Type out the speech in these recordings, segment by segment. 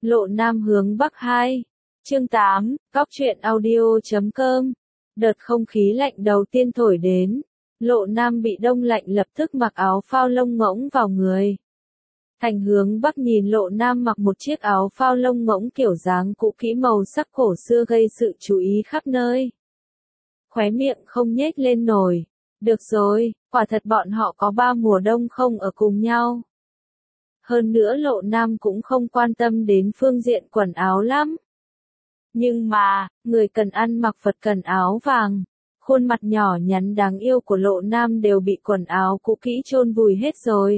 Lộ Nam hướng Bắc 2. Chương 8, Góc truyện audio.com. Đợt không khí lạnh đầu tiên thổi đến, Lộ Nam bị đông lạnh lập tức mặc áo phao lông ngỗng vào người. Thành hướng Bắc nhìn Lộ Nam mặc một chiếc áo phao lông ngỗng kiểu dáng cũ kỹ màu sắc cổ xưa gây sự chú ý khắp nơi. Khóe miệng không nhếch lên nổi. Được rồi, quả thật bọn họ có 3 mùa đông không ở cùng nhau. Hơn nữa Lộ Nam cũng không quan tâm đến phương diện quần áo lắm. Nhưng mà, người cần ăn mặc Phật cần áo vàng. Khuôn mặt nhỏ nhắn đáng yêu của Lộ Nam đều bị quần áo cũ kỹ chôn vùi hết rồi.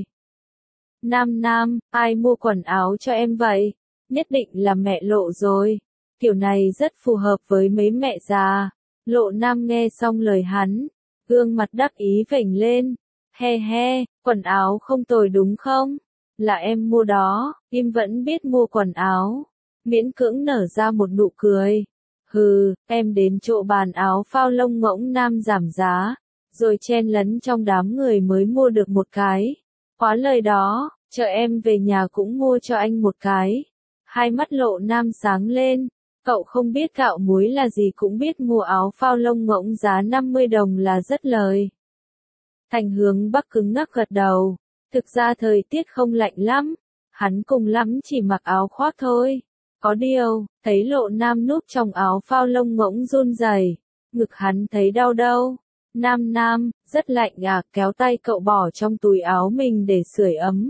Nam, ai mua quần áo cho em vậy? Nhất định là mẹ Lộ rồi. Kiểu này rất phù hợp với mấy mẹ già. Lộ Nam nghe xong lời hắn, gương mặt đắc ý vểnh lên. He, quần áo không tồi đúng không? Là em mua đó, em vẫn biết mua quần áo. Miễn cưỡng nở ra một nụ cười. Hừ, em đến chỗ bàn áo phao lông ngỗng Nam giảm giá, rồi chen lấn trong đám người mới mua được một cái. Quá lời đó, chờ em về nhà cũng mua cho anh một cái. Hai mắt Lộ Nam sáng lên. Cậu không biết gạo muối là gì cũng biết mua áo phao lông ngỗng giá 50 đồng là rất lời. Thành hướng Bắc cứng ngắc gật đầu. Thực ra thời tiết không lạnh lắm. Hắn cùng lắm chỉ mặc áo khoác thôi. Có điều, thấy Lộ Nam núp trong áo phao lông ngỗng run rẩy, ngực hắn thấy đau đâu. Nam, rất lạnh à, kéo tay cậu bỏ trong túi áo mình để sưởi ấm.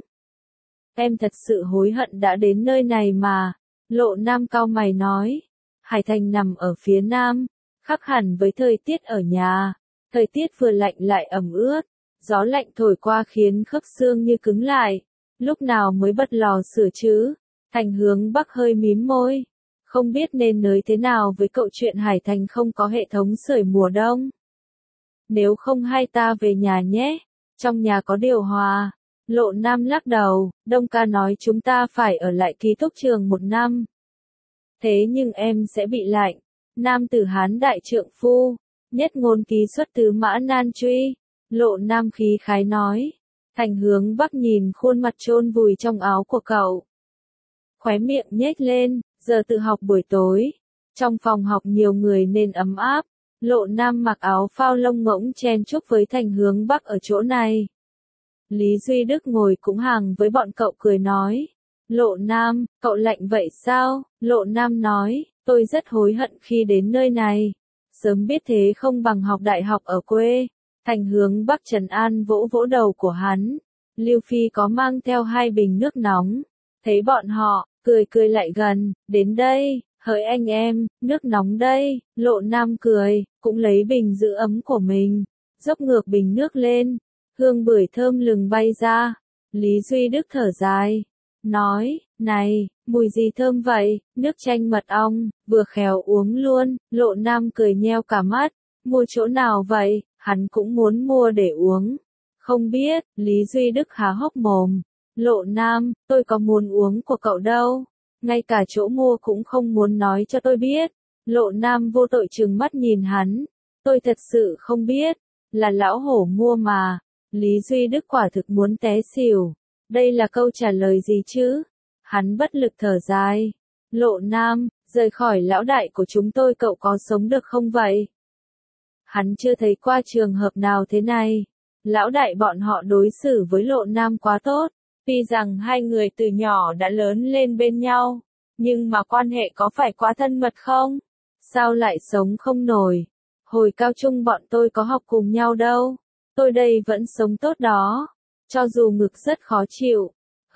Em thật sự hối hận đã đến nơi này mà. Lộ Nam cau mày nói. Hải Thành nằm ở phía nam, khác hẳn với thời tiết ở nhà. Thời tiết vừa lạnh lại ẩm ướt, gió lạnh thổi qua khiến khớp xương như cứng lại. Lúc nào mới bật lò sưởi chứ? Thành hướng Bắc hơi mím môi. Không biết nên nói thế nào với cậu chuyện Hải Thành không có hệ thống sưởi mùa đông. Nếu không hay ta về nhà nhé, trong nhà có điều hòa. Lộ Nam lắc đầu, Đông ca nói chúng ta phải ở lại ký túc trường 1 năm. Thế nhưng em sẽ bị lạnh. Nam tử Hán đại trượng phu, nhất ngôn ký xuất tứ mã nan truy. Lộ Nam khí khái nói. Thành hướng Bắc nhìn khuôn mặt chôn vùi trong áo của cậu. Khóe miệng nhếch lên, giờ tự học buổi tối. Trong phòng học nhiều người nên ấm áp. Lộ Nam mặc áo phao lông ngỗng chen chúc với Thành hướng Bắc ở chỗ này. Lý Duy Đức ngồi cũng hàng với bọn cậu cười nói. Lộ Nam, cậu lạnh vậy sao? Lộ Nam nói, tôi rất hối hận khi đến nơi này. Sớm biết thế không bằng học đại học ở quê. Thành hướng Bắc trấn an vỗ vỗ đầu của hắn. Lưu Phi có mang theo 2 bình nước nóng. Thấy bọn họ, cười lại gần, đến đây, hỡi anh em, nước nóng đây. Lộ Nam cười, cũng lấy bình giữ ấm của mình, dốc ngược bình nước lên. Hương bưởi thơm lừng bay ra. Lý Duy Đức thở dài, nói, này, mùi gì thơm vậy, nước chanh mật ong, vừa khéo uống luôn. Lộ Nam cười nheo cả mắt, mua chỗ nào vậy, hắn cũng muốn mua để uống. Không biết, Lý Duy Đức há hốc mồm. Lộ Nam, tôi có muốn uống của cậu đâu, ngay cả chỗ mua cũng không muốn nói cho tôi biết. Lộ Nam vô tội trừng mắt nhìn hắn, tôi thật sự không biết, là lão hổ mua mà. Lý Duy Đức quả thực muốn té xỉu. Đây là câu trả lời gì chứ? Hắn bất lực thở dài. Lộ Nam, rời khỏi lão đại của chúng tôi cậu có sống được không vậy? Hắn chưa thấy qua trường hợp nào thế này. Lão đại bọn họ đối xử với Lộ Nam quá tốt. Tuy rằng hai người từ nhỏ đã lớn lên bên nhau, nhưng mà quan hệ có phải quá thân mật không? Sao lại sống không nổi? Hồi cao trung bọn tôi có học cùng nhau đâu. Tôi đây vẫn sống tốt đó. Cho dù ngực rất khó chịu.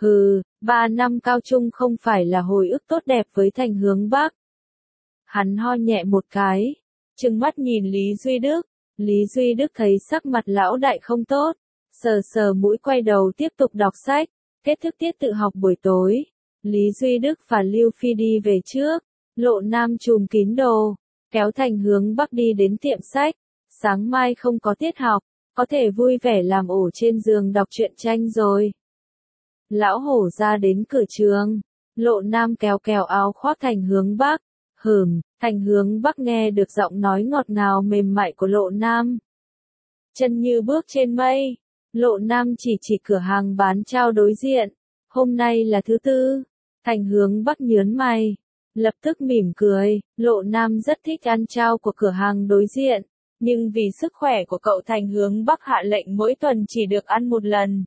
3 năm cao trung không phải là hồi ức tốt đẹp với Thành hướng Bắc. Hắn ho nhẹ một cái, trừng mắt nhìn Lý Duy Đức. Lý Duy Đức thấy sắc mặt lão đại không tốt, sờ mũi quay đầu tiếp tục đọc sách. Kết thúc tiết tự học buổi tối, Lý Duy Đức và Lưu Phi đi về trước. Lộ Nam trùm kín đồ, kéo Thành hướng Bắc đi đến tiệm sách. Sáng mai không có tiết học, có thể vui vẻ làm ổ trên giường đọc truyện tranh rồi. Lão hổ ra đến cửa trường, Lộ Nam kéo áo khoác Thành hướng Bắc. Thành hướng Bắc nghe được giọng nói ngọt ngào mềm mại của Lộ Nam. Chân như bước trên mây. Lộ Nam chỉ cửa hàng bán trao đối diện. Hôm nay là thứ tư. Thành Hướng Bắc nhớn mày, lập tức mỉm cười, Lộ Nam rất thích ăn chao của cửa hàng đối diện, nhưng vì sức khỏe của cậu Thành Hướng Bắc hạ lệnh mỗi tuần chỉ được ăn một lần.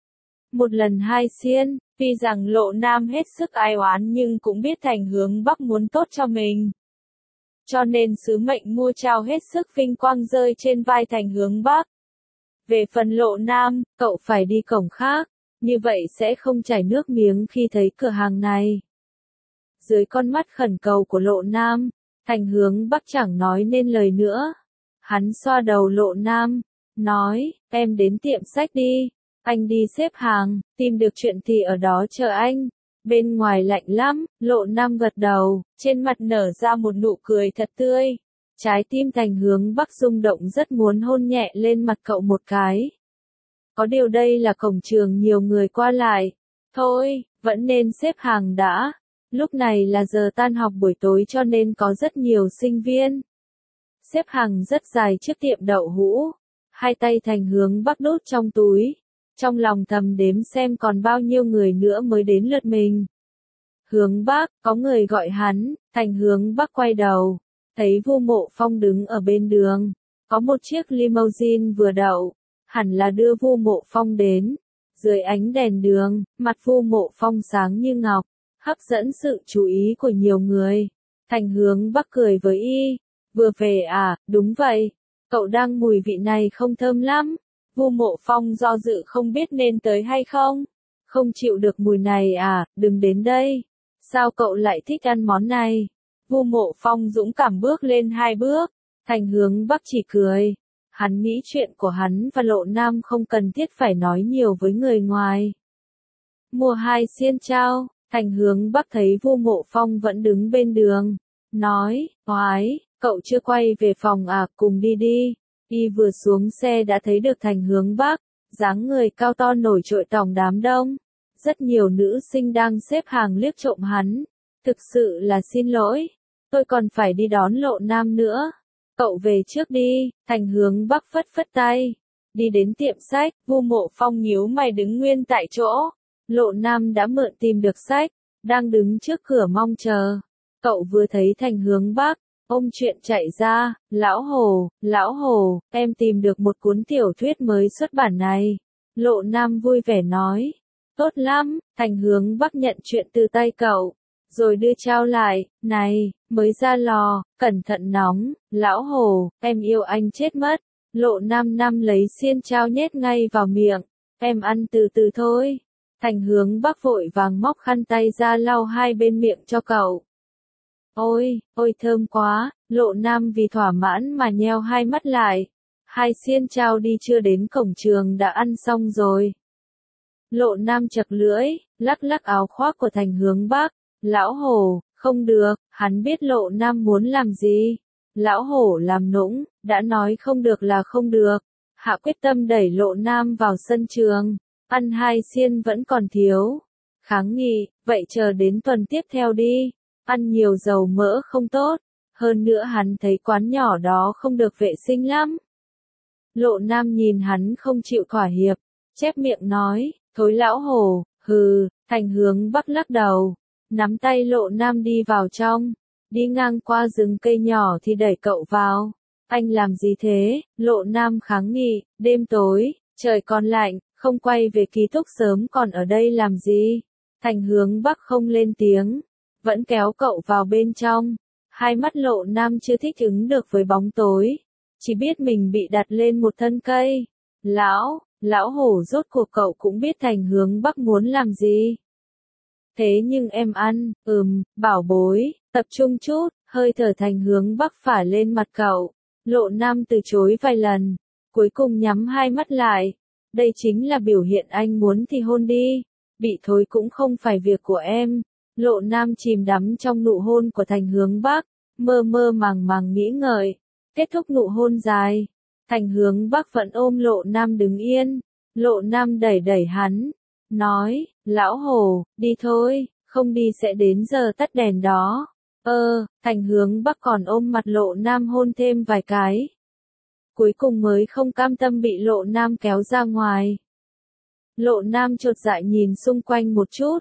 Một lần 2 xiên, tuy rằng Lộ Nam hết sức ai oán nhưng cũng biết Thành Hướng Bắc muốn tốt cho mình. Cho nên sứ mệnh mua chao hết sức vinh quang rơi trên vai Thành Hướng Bắc. Về phần Lộ Nam, cậu phải đi cổng khác, như vậy sẽ không chảy nước miếng khi thấy cửa hàng này. Dưới con mắt khẩn cầu của Lộ Nam, Thành Hướng Bắc chẳng nói nên lời nữa. Hắn xoa đầu Lộ Nam, nói, em đến tiệm sách đi, anh đi xếp hàng, tìm được chuyện thì ở đó chờ anh. Bên ngoài lạnh lắm, Lộ Nam gật đầu, trên mặt nở ra một nụ cười thật tươi. Trái tim Thành Hướng Bắc rung động rất muốn hôn nhẹ lên mặt cậu một cái. Có điều đây là cổng trường nhiều người qua lại. Thôi, vẫn nên xếp hàng đã. Lúc này là giờ tan học buổi tối cho nên có rất nhiều sinh viên. Xếp hàng rất dài trước tiệm đậu hũ. Hai tay Thành Hướng Bắc đút trong túi. Trong lòng thầm đếm xem còn bao nhiêu người nữa mới đến lượt mình. Hướng Bắc, có người gọi hắn, Thành Hướng Bắc quay đầu. Thấy Vu Mộ Phong đứng ở bên đường. Có một chiếc limousine vừa đậu. Hẳn là đưa Vu Mộ Phong đến. Dưới ánh đèn đường, mặt Vu Mộ Phong sáng như ngọc, hấp dẫn sự chú ý của nhiều người. Thành Hướng Bắc cười với y. Vừa về à, đúng vậy. Cậu đang mùi vị này không thơm lắm. Vu Mộ Phong do dự không biết nên tới hay không. Không chịu được mùi này à, đừng đến đây. Sao cậu lại thích ăn món này? Vu Mộ Phong dũng cảm bước lên 2 bước. Thành Hướng Bắc chỉ cười. Hắn nghĩ chuyện của hắn và Lộ Nam không cần thiết phải nói nhiều với người ngoài. Mua 2 xiên chao, Thành Hướng Bắc thấy Vu Mộ Phong vẫn đứng bên đường. Nói, oái, cậu chưa quay về phòng à, cùng đi đi. Y vừa xuống xe đã thấy được Thành Hướng Bắc, dáng người cao to nổi trội tòng đám đông. Rất nhiều nữ sinh đang xếp hàng liếc trộm hắn. Thực sự là xin lỗi, tôi còn phải đi đón Lộ Nam nữa. Cậu về trước đi, Thành Hướng Bắc phất phất tay. Đi đến tiệm sách, Vu Mộ Phong nhíu mày đứng nguyên tại chỗ. Lộ Nam đã mượn tìm được sách, đang đứng trước cửa mong chờ. Cậu vừa thấy Thành Hướng Bắc, ôm chuyện chạy ra, lão hồ, em tìm được một cuốn tiểu thuyết mới xuất bản này. Lộ Nam vui vẻ nói, tốt lắm, Thành Hướng Bắc nhận chuyện từ tay cậu, rồi đưa trao lại, này, mới ra lò, cẩn thận nóng, lão hồ, em yêu anh chết mất. Lộ Nam Nam lấy xiên trao nhét ngay vào miệng, em ăn từ từ thôi. Thành Hướng Bắc vội vàng móc khăn tay ra lau hai bên miệng cho cậu. Ôi, ôi thơm quá, Lộ Nam vì thỏa mãn mà nheo hai mắt lại. 2 xiên trao đi chưa đến cổng trường đã ăn xong rồi. Lộ Nam chật lưỡi, lắc lắc áo khoác của Thành Hướng Bắc. Lão hổ, không được, hắn biết Lộ Nam muốn làm gì. Lão hổ làm nũng, đã nói không được là không được. Hạ quyết tâm đẩy Lộ Nam vào sân trường. Ăn 2 xiên vẫn còn thiếu. Kháng nghị, vậy chờ đến tuần tiếp theo đi. Ăn nhiều dầu mỡ không tốt. Hơn nữa hắn thấy quán nhỏ đó không được vệ sinh lắm. Lộ Nam nhìn hắn không chịu thỏa hiệp. Chép miệng nói, thối lão hổ, hừ. Thành Hướng Bắc lắc đầu. Nắm tay Lộ Nam đi vào trong. Đi ngang qua rừng cây nhỏ thì đẩy cậu vào. Anh làm gì thế? Lộ Nam kháng nghị, đêm tối, trời còn lạnh, không quay về ký túc sớm còn ở đây làm gì? Thành Hướng Bắc không lên tiếng, vẫn kéo cậu vào bên trong. Hai mắt Lộ Nam chưa thích ứng được với bóng tối, chỉ biết mình bị đặt lên một thân cây. Lão hổ rốt cuộc cậu cũng biết Thành Hướng Bắc muốn làm gì. Thế nhưng em ăn, bảo bối, tập trung chút, hơi thở Thành Hướng Bắc phả lên mặt cậu. Lộ Nam từ chối vài lần, cuối cùng nhắm hai mắt lại. Đây chính là biểu hiện anh muốn thì hôn đi, bị thối cũng không phải việc của em. Lộ Nam chìm đắm trong nụ hôn của Thành Hướng Bắc, mơ mơ màng màng nghĩ ngợi, kết thúc nụ hôn dài. Thành Hướng Bắc vẫn ôm Lộ Nam đứng yên, Lộ Nam đẩy đẩy hắn, nói, lão hồ, đi thôi, không đi sẽ đến giờ tắt đèn đó. Thành Hướng Bắc còn ôm mặt Lộ Nam hôn thêm vài cái. Cuối cùng mới không cam tâm bị Lộ Nam kéo ra ngoài. Lộ Nam chột dạ nhìn xung quanh một chút,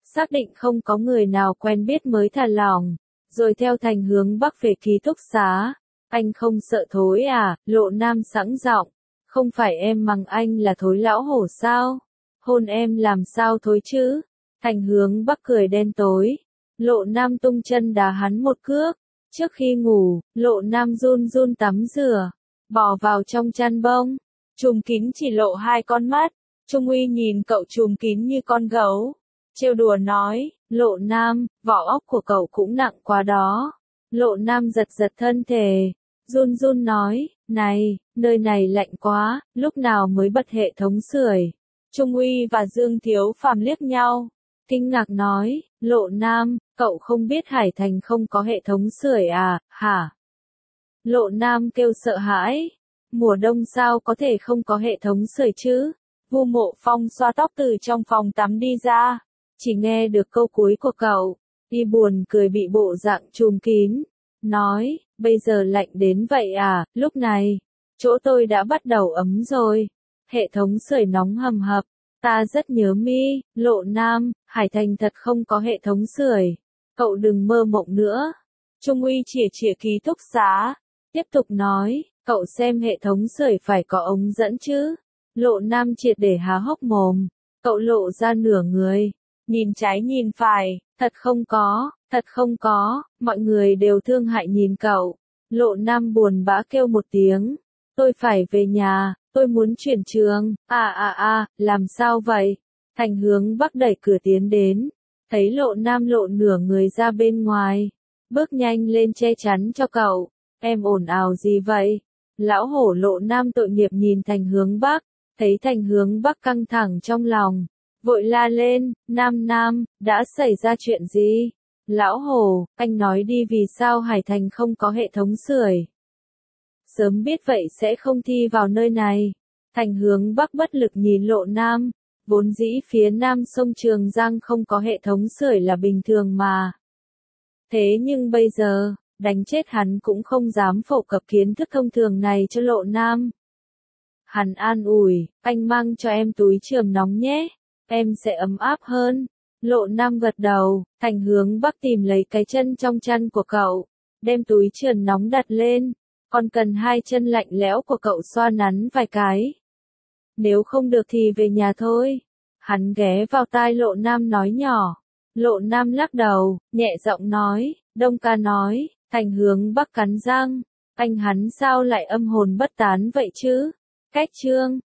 xác định không có người nào quen biết mới thả lỏng, rồi theo Thành hướng Bắc về ký túc xá. Anh không sợ thối à? Lộ Nam sẵn giọng, không phải em mắng anh là thối lão hổ sao? Hôn em làm sao thối chứ? Thành hướng Bắc cười đen tối. Lộ Nam tung chân đá hắn một cước. Trước khi ngủ, Lộ Nam run run tắm rửa, bò vào trong chăn bông, trùm kín chỉ lộ hai con mắt. Trung Uy nhìn cậu trùm kín như con gấu, trêu đùa nói, Lộ Nam, vỏ óc của cậu cũng nặng quá đó. Lộ Nam giật giật thân thể, run run nói, này, nơi này lạnh quá, lúc nào mới bật hệ thống sưởi? Trung Uy và Dương Thiếu Phàm liếc nhau, kinh ngạc nói, Lộ Nam, cậu không biết Hải Thành không có hệ thống sưởi à, hả? Lộ Nam kêu sợ hãi, mùa đông sao có thể không có hệ thống sưởi chứ? Vu Mộ Phong xoa tóc từ trong phòng tắm đi ra, chỉ nghe được câu cuối của cậu, đi buồn cười bị bộ dạng trùm kín, nói, bây giờ lạnh đến vậy à? Lúc này, chỗ tôi đã bắt đầu ấm rồi, hệ thống sưởi nóng hầm hập, ta rất nhớ mi. Lộ Nam, Hải Thành thật không có hệ thống sưởi, cậu đừng mơ mộng nữa. Trung Uy chỉa chỉa ký túc xá, tiếp tục nói, cậu xem hệ thống sưởi phải có ống dẫn chứ. Lộ Nam triệt để há hốc mồm, cậu lộ ra nửa người, nhìn trái nhìn phải, thật không có, mọi người đều thương hại nhìn cậu. Lộ Nam buồn bã kêu một tiếng, tôi phải về nhà, tôi muốn chuyển trường. Làm sao vậy? Thành hướng Bắc đẩy cửa tiến đến, thấy Lộ Nam lộ nửa người ra bên ngoài, bước nhanh lên che chắn cho cậu. Em ồn ào gì vậy? Lão hổ. Lộ Nam tội nghiệp nhìn Thành hướng Bắc, thấy Thành hướng Bắc căng thẳng trong lòng, vội la lên, Nam, đã xảy ra chuyện gì? Lão hổ, anh nói đi, vì sao Hải Thành không có hệ thống sưởi? Sớm biết vậy sẽ không thi vào nơi này. Thành hướng Bắc bất lực nhìn Lộ Nam, vốn dĩ phía nam sông Trường Giang không có hệ thống sưởi là bình thường mà. Thế nhưng bây giờ, đánh chết hắn cũng không dám phổ cập kiến thức thông thường này cho Lộ Nam. Hắn an ủi, anh mang cho em túi chườm nóng nhé, em sẽ ấm áp hơn. Lộ Nam gật đầu, Thành hướng Bắc tìm lấy cái chân trong chăn của cậu, đem túi chườm nóng đặt lên, còn cần hai chân lạnh lẽo của cậu xoa nắn vài cái. Nếu không được thì về nhà thôi. Hắn ghé vào tai Lộ Nam nói nhỏ. Lộ Nam lắc đầu, nhẹ giọng nói, Đông ca nói. Thành hướng Bắc cắn răng, anh hắn sao lại âm hồn bất tán vậy chứ? Cách chương